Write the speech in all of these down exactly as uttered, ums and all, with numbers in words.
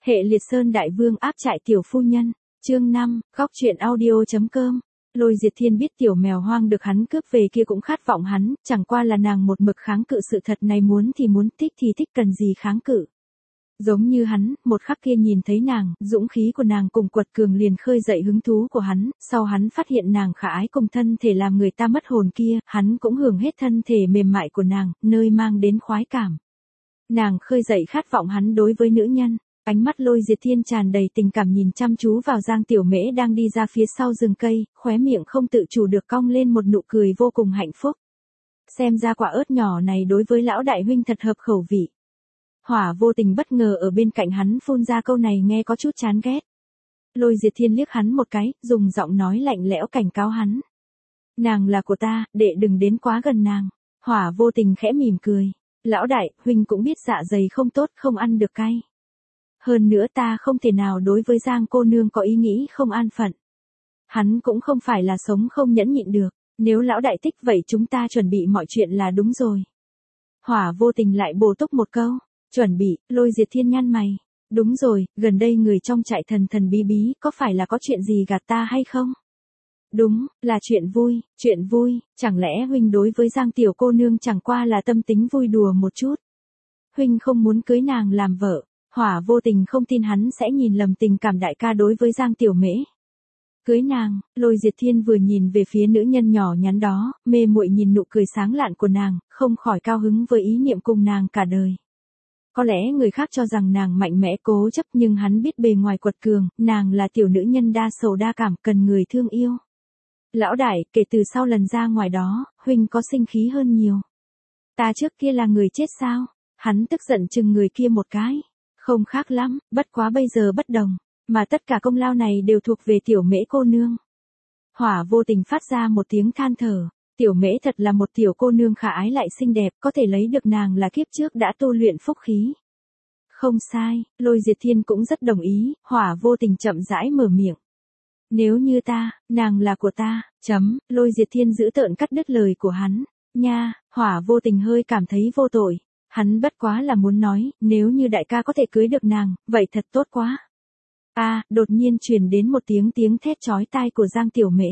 Hệ liệt sơn đại vương áp trại tiểu phu nhân, chương năm, góc truyện audio.com. Lôi Diệt Thiên biết tiểu mèo hoang được hắn cướp về kia cũng khát vọng hắn, chẳng qua là nàng một mực kháng cự sự thật này, muốn thì muốn, thích thì thích, cần gì kháng cự. Giống như hắn, một khắc kia nhìn thấy nàng, dũng khí của nàng cùng quật cường liền khơi dậy hứng thú của hắn, sau hắn phát hiện nàng khả ái cùng thân thể làm người ta mất hồn kia, hắn cũng hưởng hết thân thể mềm mại của nàng, nơi mang đến khoái cảm. Nàng khơi dậy khát vọng hắn đối với nữ nhân. Ánh mắt Lôi Diệt Thiên tràn đầy tình cảm nhìn chăm chú vào Giang Tiểu Mễ đang đi ra phía sau rừng cây, khóe miệng không tự chủ được cong lên một nụ cười vô cùng hạnh phúc. Xem ra quả ớt nhỏ này đối với lão đại huynh thật hợp khẩu vị. Hỏa vô tình bất ngờ ở bên cạnh hắn phun ra câu này nghe có chút chán ghét. Lôi Diệt Thiên liếc hắn một cái, dùng giọng nói lạnh lẽo cảnh cáo hắn. Nàng là của ta, đệ đừng đến quá gần nàng. Hỏa vô tình khẽ mỉm cười. Lão đại, huynh cũng biết dạ dày không tốt, không ăn được cay. Hơn nữa ta không thể nào đối với Giang cô nương có ý nghĩ không an phận. Hắn cũng không phải là sống không nhẫn nhịn được, nếu lão đại thích vậy chúng ta chuẩn bị mọi chuyện là đúng rồi. Hỏa vô tình lại bổ túc một câu, chuẩn bị. Lôi Diệt Thiên nhăn mày. Đúng rồi, gần đây người trong trại thần thần bí bí, có phải là có chuyện gì gạt ta hay không? Đúng, là chuyện vui, chuyện vui, chẳng lẽ huynh đối với Giang tiểu cô nương chẳng qua là tâm tính vui đùa một chút? Huynh không muốn cưới nàng làm vợ. Hỏa vô tình không tin hắn sẽ nhìn lầm tình cảm đại ca đối với Giang Tiểu Mễ. Cưới nàng, Lôi Diệt Thiên vừa nhìn về phía nữ nhân nhỏ nhắn đó, mê muội nhìn nụ cười sáng lạn của nàng, không khỏi cao hứng với ý niệm cùng nàng cả đời. Có lẽ người khác cho rằng nàng mạnh mẽ cố chấp, nhưng hắn biết bề ngoài quật cường, nàng là tiểu nữ nhân đa sầu đa cảm, cần người thương yêu. Lão đại, kể từ sau lần ra ngoài đó, huynh có sinh khí hơn nhiều. Ta trước kia là người chết sao? Hắn tức giận chừng người kia một cái. Không khác lắm, bất quá bây giờ bất đồng, mà tất cả công lao này đều thuộc về Tiểu Mễ cô nương. Hỏa vô tình phát ra một tiếng than thở, Tiểu Mễ thật là một tiểu cô nương khả ái lại xinh đẹp, có thể lấy được nàng là kiếp trước đã tu luyện phúc khí. Không sai, Lôi Diệt Thiên cũng rất đồng ý, Hỏa vô tình chậm rãi mở miệng. Nếu như ta, nàng là của ta, chấm, Lôi Diệt Thiên giữ tợn cắt đứt lời của hắn, nha. Hỏa vô tình hơi cảm thấy vô tội. Hắn bất quá là muốn nói, nếu như đại ca có thể cưới được nàng, vậy thật tốt quá. A, à, đột nhiên truyền đến một tiếng tiếng thét chói tai của Giang Tiểu Mễ.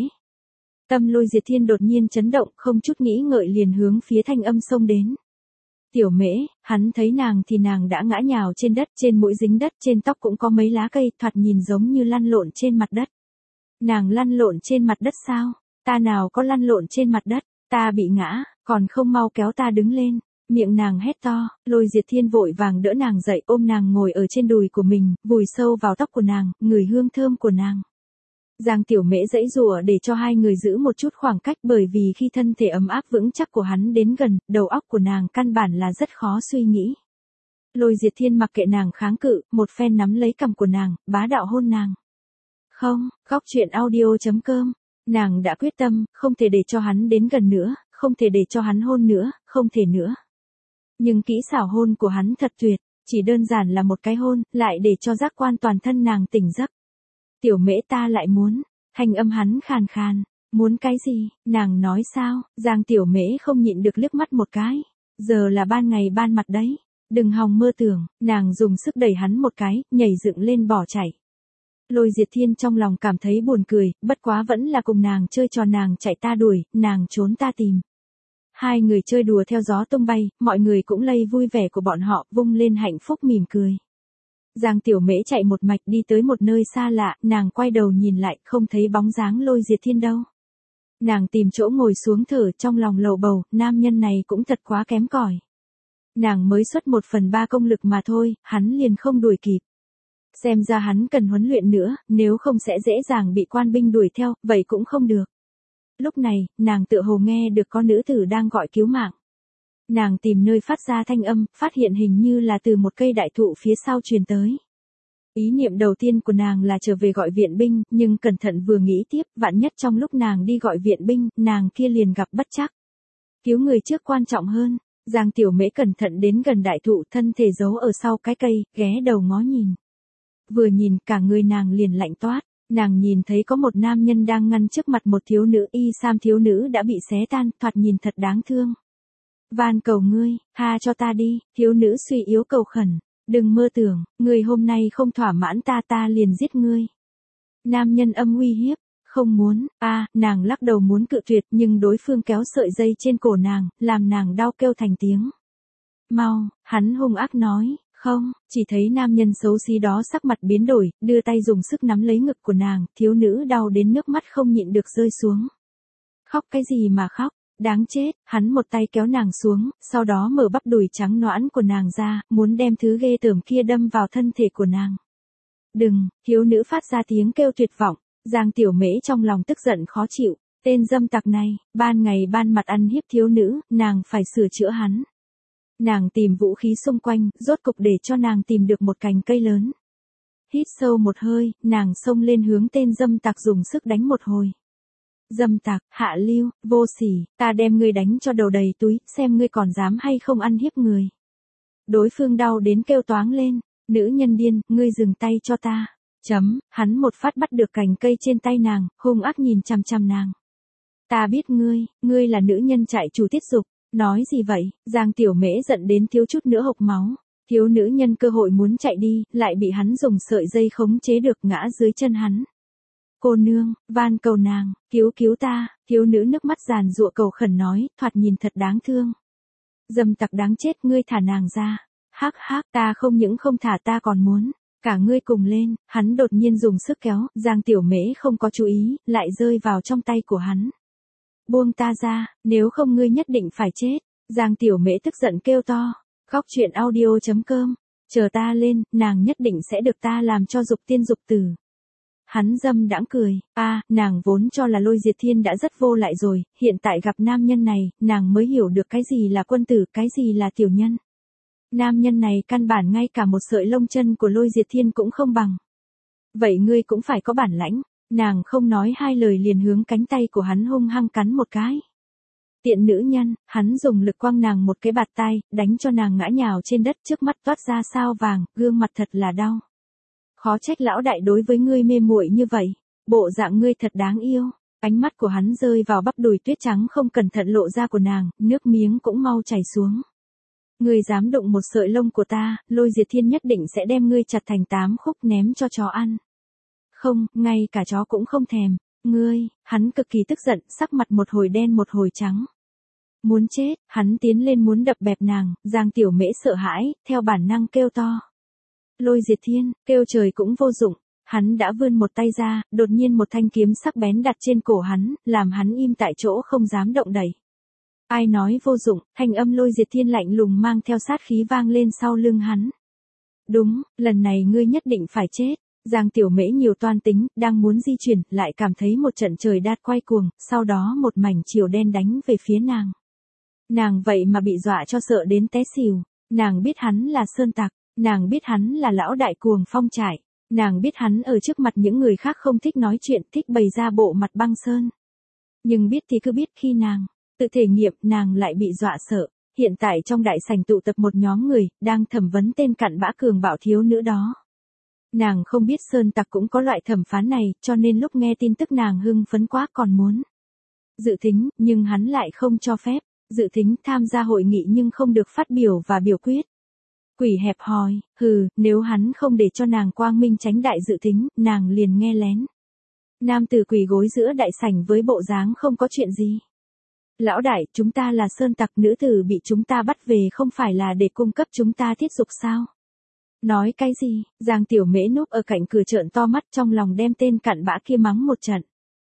Tâm Lôi Diệt Thiên đột nhiên chấn động, không chút nghĩ ngợi liền hướng phía thanh âm xông đến. Tiểu Mễ, hắn thấy nàng thì nàng đã ngã nhào trên đất, trên mũi dính đất, trên tóc cũng có mấy lá cây, thoạt nhìn giống như lăn lộn trên mặt đất. Nàng lăn lộn trên mặt đất sao? Ta nào có lăn lộn trên mặt đất, ta bị ngã, còn không mau kéo ta đứng lên. Miệng nàng hét to, Lôi Diệt Thiên vội vàng đỡ nàng dậy, ôm nàng ngồi ở trên đùi của mình, vùi sâu vào tóc của nàng, ngửi hương thơm của nàng. Giang Tiểu Mễ giãy giụa để cho hai người giữ một chút khoảng cách, bởi vì khi thân thể ấm áp vững chắc của hắn đến gần, đầu óc của nàng căn bản là rất khó suy nghĩ. Lôi Diệt Thiên mặc kệ nàng kháng cự, một phen nắm lấy cằm của nàng, bá đạo hôn nàng. Không, góc truyện audio.com. Nàng đã quyết tâm, không thể để cho hắn đến gần nữa, không thể để cho hắn hôn nữa, không thể nữa. Nhưng kỹ xảo hôn của hắn thật tuyệt, chỉ đơn giản là một cái hôn, lại để cho giác quan toàn thân nàng tỉnh giấc. Tiểu Mễ ta lại muốn, thanh âm hắn khàn khàn, muốn cái gì, nàng nói sao? Giang Tiểu Mễ không nhịn được liếc mắt một cái, giờ là ban ngày ban mặt đấy, đừng hòng mơ tưởng, nàng dùng sức đẩy hắn một cái, nhảy dựng lên bỏ chạy. Lôi Diệt Thiên trong lòng cảm thấy buồn cười, bất quá vẫn là cùng nàng chơi trò nàng chạy ta đuổi, nàng trốn ta tìm. Hai người chơi đùa theo gió tung bay, mọi người cũng lây vui vẻ của bọn họ, vung lên hạnh phúc mỉm cười. Giang Tiểu Mễ chạy một mạch đi tới một nơi xa lạ, nàng quay đầu nhìn lại, không thấy bóng dáng Lôi Diệt Thiên đâu. Nàng tìm chỗ ngồi xuống thở, trong lòng lầu bầu, nam nhân này cũng thật quá kém cỏi. Nàng mới xuất một phần ba công lực mà thôi, hắn liền không đuổi kịp. Xem ra hắn cần huấn luyện nữa, nếu không sẽ dễ dàng bị quan binh đuổi theo, vậy cũng không được. Lúc này, nàng tựa hồ nghe được có nữ tử đang gọi cứu mạng. Nàng tìm nơi phát ra thanh âm, phát hiện hình như là từ một cây đại thụ phía sau truyền tới. Ý niệm đầu tiên của nàng là trở về gọi viện binh, nhưng cẩn thận vừa nghĩ tiếp, vạn nhất trong lúc nàng đi gọi viện binh, nàng kia liền gặp bất trắc. Cứu người trước quan trọng hơn. Giang Tiểu Mễ cẩn thận đến gần đại thụ, thân thể giấu ở sau cái cây, ghé đầu ngó nhìn. Vừa nhìn, cả người nàng liền lạnh toát. Nàng nhìn thấy có một nam nhân đang ngăn trước mặt một thiếu nữ, y sam thiếu nữ đã bị xé tan, thoạt nhìn thật đáng thương. Van cầu ngươi, tha cho ta đi, thiếu nữ suy yếu cầu khẩn. đừng mơ tưởng, người hôm nay không thỏa mãn ta ta liền giết ngươi. Nam nhân âm uy hiếp, không muốn, a à, nàng lắc đầu muốn cự tuyệt nhưng đối phương kéo sợi dây trên cổ nàng, làm nàng đau kêu thành tiếng. Mau, hắn hung ác nói, không, chỉ thấy nam nhân xấu xí đó sắc mặt biến đổi, đưa tay dùng sức nắm lấy ngực của nàng, thiếu nữ đau đến nước mắt không nhịn được rơi xuống. Khóc cái gì mà khóc, đáng chết, hắn một tay kéo nàng xuống, sau đó mở bắp đùi trắng nõn của nàng ra, muốn đem thứ ghê tởm kia đâm vào thân thể của nàng. Đừng, thiếu nữ phát ra tiếng kêu tuyệt vọng, Giang Tiểu Mễ trong lòng tức giận khó chịu, tên dâm tặc này, ban ngày ban mặt ăn hiếp thiếu nữ, nàng phải sửa chữa hắn. Nàng tìm vũ khí xung quanh, rốt cục để cho nàng tìm được một cành cây lớn. Hít sâu một hơi, nàng xông lên hướng tên dâm tặc dùng sức đánh một hồi. Dâm tặc, hạ lưu, vô sỉ, ta đem ngươi đánh cho đầu đầy túi, xem ngươi còn dám hay không ăn hiếp người. Đối phương đau đến kêu toáng lên, nữ nhân điên, ngươi dừng tay cho ta. Chấm, hắn một phát bắt được cành cây trên tay nàng, hung ác nhìn chằm chằm nàng. Ta biết ngươi, ngươi là nữ nhân chạy chủ tiết dục. Nói gì vậy, Giang Tiểu Mễ giận đến thiếu chút nữa hộc máu. Thiếu nữ nhân cơ hội muốn chạy đi, lại bị hắn dùng sợi dây khống chế được ngã dưới chân hắn. Cô nương, van cầu nàng, cứu cứu ta, thiếu nữ nước mắt giàn giụa cầu khẩn nói, thoạt nhìn thật đáng thương. Dâm tặc đáng chết, ngươi thả nàng ra. Hắc hắc, ta không những không thả ta còn muốn. Cả ngươi cùng lên, hắn đột nhiên dùng sức kéo, Giang Tiểu Mễ không có chú ý, lại rơi vào trong tay của hắn. Buông ta ra, nếu không ngươi nhất định phải chết. Giang Tiểu Mễ tức giận kêu to. Góc truyện audio chấm com. Chờ ta lên, nàng nhất định sẽ được ta làm cho dục tiên dục tử. Hắn dâm đãng cười, a à, nàng vốn cho là Lôi Diệt Thiên đã rất vô lại rồi, hiện tại gặp nam nhân này, nàng mới hiểu được cái gì là quân tử, cái gì là tiểu nhân. Nam nhân này căn bản ngay cả một sợi lông chân của Lôi Diệt Thiên cũng không bằng. Vậy ngươi cũng phải có bản lãnh. Nàng không nói hai lời liền hướng cánh tay của hắn hung hăng cắn một cái. Tiện nữ nhân, hắn dùng lực quăng nàng một cái bạt tai, đánh cho nàng ngã nhào trên đất, trước mắt toát ra sao vàng, gương mặt thật là đau. Khó trách lão đại đối với ngươi mê muội như vậy, bộ dạng ngươi thật đáng yêu. Ánh mắt của hắn rơi vào bắp đùi tuyết trắng không cẩn thận lộ ra của nàng, nước miếng cũng mau chảy xuống. Ngươi dám đụng một sợi lông của ta, Lôi Diệt Thiên nhất định sẽ đem ngươi chặt thành tám khúc ném cho chó ăn. Không, ngay cả chó cũng không thèm. Ngươi, hắn cực kỳ tức giận, sắc mặt một hồi đen một hồi trắng. Muốn chết, hắn tiến lên muốn đập bẹp nàng, Giang Tiểu Mễ sợ hãi, theo bản năng kêu to. Lôi Diệt Thiên, kêu trời cũng vô dụng, hắn đã vươn một tay ra, đột nhiên một thanh kiếm sắc bén đặt trên cổ hắn, làm hắn im tại chỗ không dám động đậy. Ai nói vô dụng, thanh âm Lôi Diệt Thiên lạnh lùng mang theo sát khí vang lên sau lưng hắn. Đúng, lần này ngươi nhất định phải chết. Giang Tiểu Mễ nhiều toan tính, đang muốn di chuyển, lại cảm thấy một trận trời đát quay cuồng, sau đó một mảnh chiều đen đánh về phía nàng. Nàng vậy mà bị dọa cho sợ đến té xỉu, nàng biết hắn là sơn tặc, nàng biết hắn là lão đại cuồng phong trải, nàng biết hắn ở trước mặt những người khác không thích nói chuyện, thích bày ra bộ mặt băng sơn. Nhưng biết thì cứ biết khi nàng tự thể nghiệm, nàng lại bị dọa sợ. Hiện tại trong đại sảnh tụ tập một nhóm người, đang thẩm vấn tên cặn bã cường bạo thiếu nữ đó. Nàng không biết sơn tặc cũng có loại thẩm phán này, cho nên lúc nghe tin tức nàng hưng phấn quá còn muốn dự thính, nhưng hắn lại không cho phép. Dự thính tham gia hội nghị nhưng không được phát biểu và biểu quyết. Quỷ hẹp hòi, hừ, nếu hắn không để cho nàng quang minh tránh đại dự thính, nàng liền nghe lén. Nam tử quỳ gối giữa đại sảnh với bộ dáng không có chuyện gì. Lão đại, chúng ta là sơn tặc, nữ tử bị chúng ta bắt về không phải là để cung cấp chúng ta tiết dục sao? Nói cái gì? Giang Tiểu Mễ núp ở cạnh cửa trợn to mắt, trong lòng đem tên cặn bã kia mắng một trận.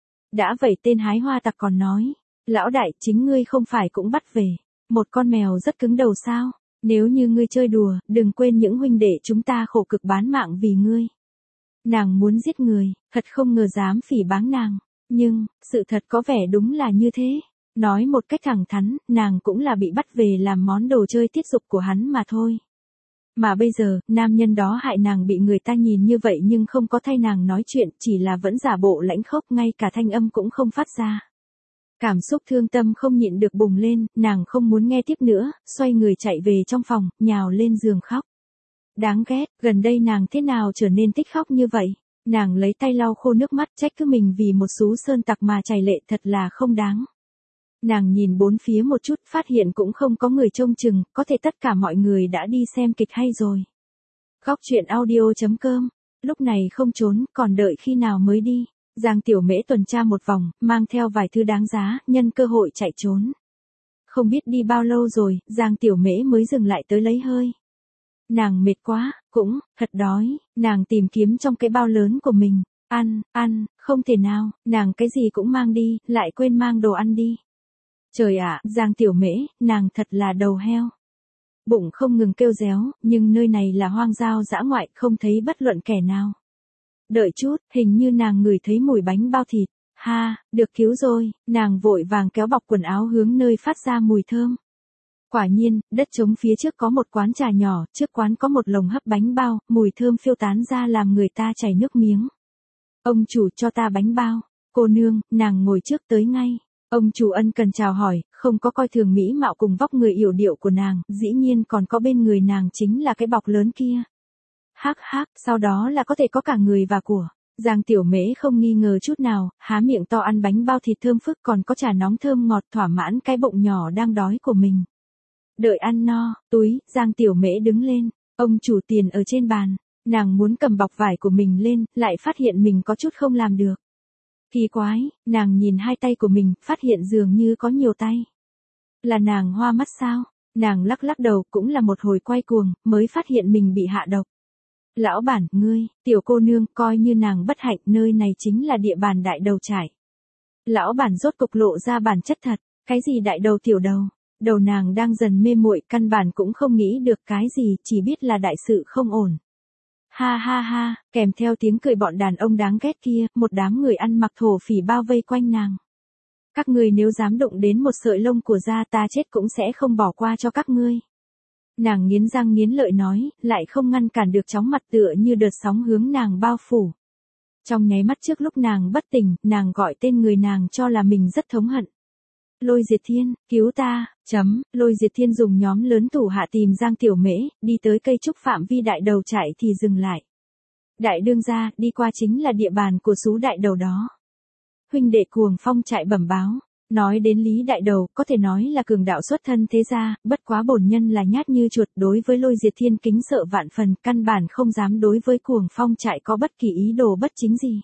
Đã vậy tên hái hoa tặc còn nói, lão đại, chính ngươi không phải cũng bắt về một con mèo rất cứng đầu sao? Nếu như ngươi chơi đùa, đừng quên những huynh đệ chúng ta khổ cực bán mạng vì ngươi. Nàng muốn giết người, thật không ngờ dám phỉ báng nàng, nhưng sự thật có vẻ đúng là như thế. Nói một cách thẳng thắn, nàng cũng là bị bắt về làm món đồ chơi tiết dục của hắn mà thôi. Mà bây giờ, nam nhân đó hại nàng bị người ta nhìn như vậy nhưng không có thay nàng nói chuyện, chỉ là vẫn giả bộ lãnh khốc, ngay cả thanh âm cũng không phát ra. Cảm xúc thương tâm không nhịn được bùng lên, nàng không muốn nghe tiếp nữa, xoay người chạy về trong phòng, nhào lên giường khóc. Đáng ghét, gần đây nàng thế nào trở nên thích khóc như vậy? Nàng lấy tay lau khô nước mắt, trách cứ mình vì một xú sơn tặc mà chảy lệ, thật là không đáng. Nàng nhìn bốn phía một chút, phát hiện cũng không có người trông chừng, có thể tất cả mọi người đã đi xem kịch hay rồi. Góc chuyện audio chấm com. Lúc này không trốn, còn đợi khi nào mới đi. Giang Tiểu Mễ tuần tra một vòng, mang theo vài thứ đáng giá, nhân cơ hội chạy trốn. Không biết đi bao lâu rồi, Giang Tiểu Mễ mới dừng lại tới lấy hơi. Nàng mệt quá, cũng, thật đói, nàng tìm kiếm trong cái bao lớn của mình. Ăn, ăn, không thể nào, nàng cái gì cũng mang đi, lại quên mang đồ ăn đi. Trời ạ, Giang Tiểu Mễ, nàng thật là đầu heo. Bụng không ngừng kêu réo, nhưng nơi này là hoang giao dã ngoại, không thấy bất luận kẻ nào. Đợi chút, hình như nàng ngửi thấy mùi bánh bao thịt. Ha, được cứu rồi, nàng vội vàng kéo bọc quần áo hướng nơi phát ra mùi thơm. Quả nhiên, đất trống phía trước có một quán trà nhỏ, trước quán có một lồng hấp bánh bao, mùi thơm phiêu tán ra làm người ta chảy nước miếng. Ông chủ cho ta bánh bao. Cô nương, nàng ngồi trước tới ngay. Ông chủ ân cần chào hỏi, không có coi thường mỹ mạo cùng vóc người yểu điệu của nàng, dĩ nhiên còn có bên người nàng chính là cái bọc lớn kia. Hắc hắc, sau đó là có thể có cả người và của. Giang Tiểu Mễ không nghi ngờ chút nào, há miệng to ăn bánh bao thịt thơm phức còn có trà nóng thơm ngọt thỏa mãn cái bụng nhỏ đang đói của mình. Đợi ăn no, túi, Giang Tiểu Mễ đứng lên, ông chủ tiền ở trên bàn, nàng muốn cầm bọc vải của mình lên, lại phát hiện mình có chút không làm được. Kỳ quái, nàng nhìn hai tay của mình, phát hiện dường như có nhiều tay. Là nàng hoa mắt sao? Nàng lắc lắc đầu, cũng là một hồi quay cuồng, mới phát hiện mình bị hạ độc. Lão bản, ngươi, tiểu cô nương, coi như nàng bất hạnh, nơi này chính là địa bàn đại đầu trải. Lão bản rốt cục lộ ra bản chất thật, cái gì đại đầu tiểu đầu, đầu nàng đang dần mê muội, căn bản cũng không nghĩ được cái gì, chỉ biết là đại sự không ổn. Ha ha ha, kèm theo tiếng cười bọn đàn ông đáng ghét kia, một đám người ăn mặc thổ phỉ bao vây quanh nàng. Các ngươi nếu dám đụng đến một sợi lông của da ta chết cũng sẽ không bỏ qua cho các ngươi. Nàng nghiến răng nghiến lợi nói, lại không ngăn cản được chóng mặt tựa như đợt sóng hướng nàng bao phủ. Trong nháy mắt trước lúc nàng bất tỉnh, nàng gọi tên người nàng cho là mình rất thống hận. Lôi Diệt Thiên, cứu ta, chấm, Lôi Diệt Thiên dùng nhóm lớn thủ hạ tìm Giang Tiểu Mễ, đi tới cây trúc phạm vi đại đầu trại thì dừng lại. Đại đương gia, đi qua chính là địa bàn của sú đại đầu đó. Huynh đệ Cuồng Phong trại bẩm báo, nói đến Lý đại đầu, có thể nói là cường đạo xuất thân thế gia, bất quá bổn nhân là nhát như chuột, đối với Lôi Diệt Thiên kính sợ vạn phần, căn bản không dám đối với Cuồng Phong trại có bất kỳ ý đồ bất chính gì.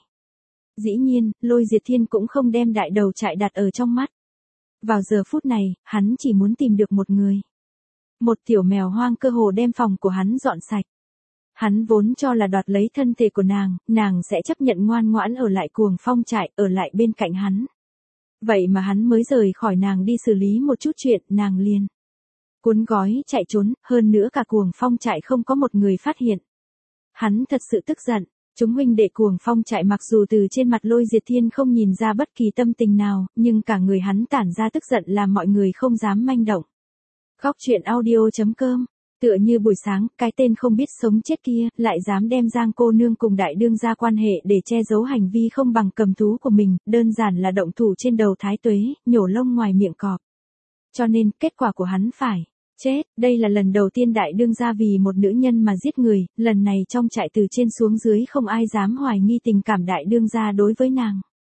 Dĩ nhiên, Lôi Diệt Thiên cũng không đem đại đầu trại đặt ở trong mắt. Vào giờ phút này, hắn chỉ muốn tìm được một người. Một tiểu mèo hoang cơ hồ đem phòng của hắn dọn sạch. Hắn vốn cho là đoạt lấy thân thể của nàng, nàng sẽ chấp nhận ngoan ngoãn ở lại Cuồng Phong trại, ở lại bên cạnh hắn. Vậy mà hắn mới rời khỏi nàng đi xử lý một chút chuyện, nàng liền cuốn gói chạy trốn, hơn nữa cả Cuồng Phong trại không có một người phát hiện. Hắn thật sự tức giận. Chúng huynh đệ Cuồng Phong trại mặc dù từ trên mặt Lôi Diệt Thiên không nhìn ra bất kỳ tâm tình nào, nhưng cả người hắn tản ra tức giận làm mọi người không dám manh động. Góc chuyện audio chấm com. Tựa như buổi sáng, cái tên không biết sống chết kia, lại dám đem Giang cô nương cùng đại đương gia quan hệ để che giấu hành vi không bằng cầm thú của mình, đơn giản là động thủ trên đầu thái tuế, nhổ lông ngoài miệng cọp. Cho nên, kết quả của hắn phải chết. Đây là lần đầu tiên đại đương gia vì một nữ nhân mà giết người, lần này trong trại từ trên xuống dưới không ai dám hoài nghi tình cảm đại đương gia đối với nàng.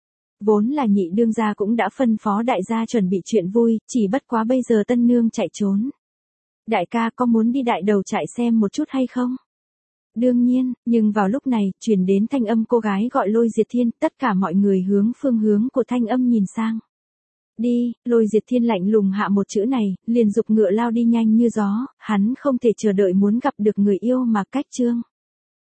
Vốn là nhị đương gia cũng đã phân phó đại gia chuẩn bị chuyện vui, chỉ bất quá bây giờ tân nương chạy trốn. Đại ca có muốn đi đại đầu trại xem một chút hay không? Đương nhiên, nhưng vào lúc này, truyền đến thanh âm cô gái gọi Lôi Diệt Thiên, tất cả mọi người hướng phương hướng của thanh âm nhìn sang. Đi, Lôi Diệt Thiên lạnh lùng hạ một chữ này, liền giục ngựa lao đi nhanh như gió, hắn không thể chờ đợi muốn gặp được người yêu mà cách trương.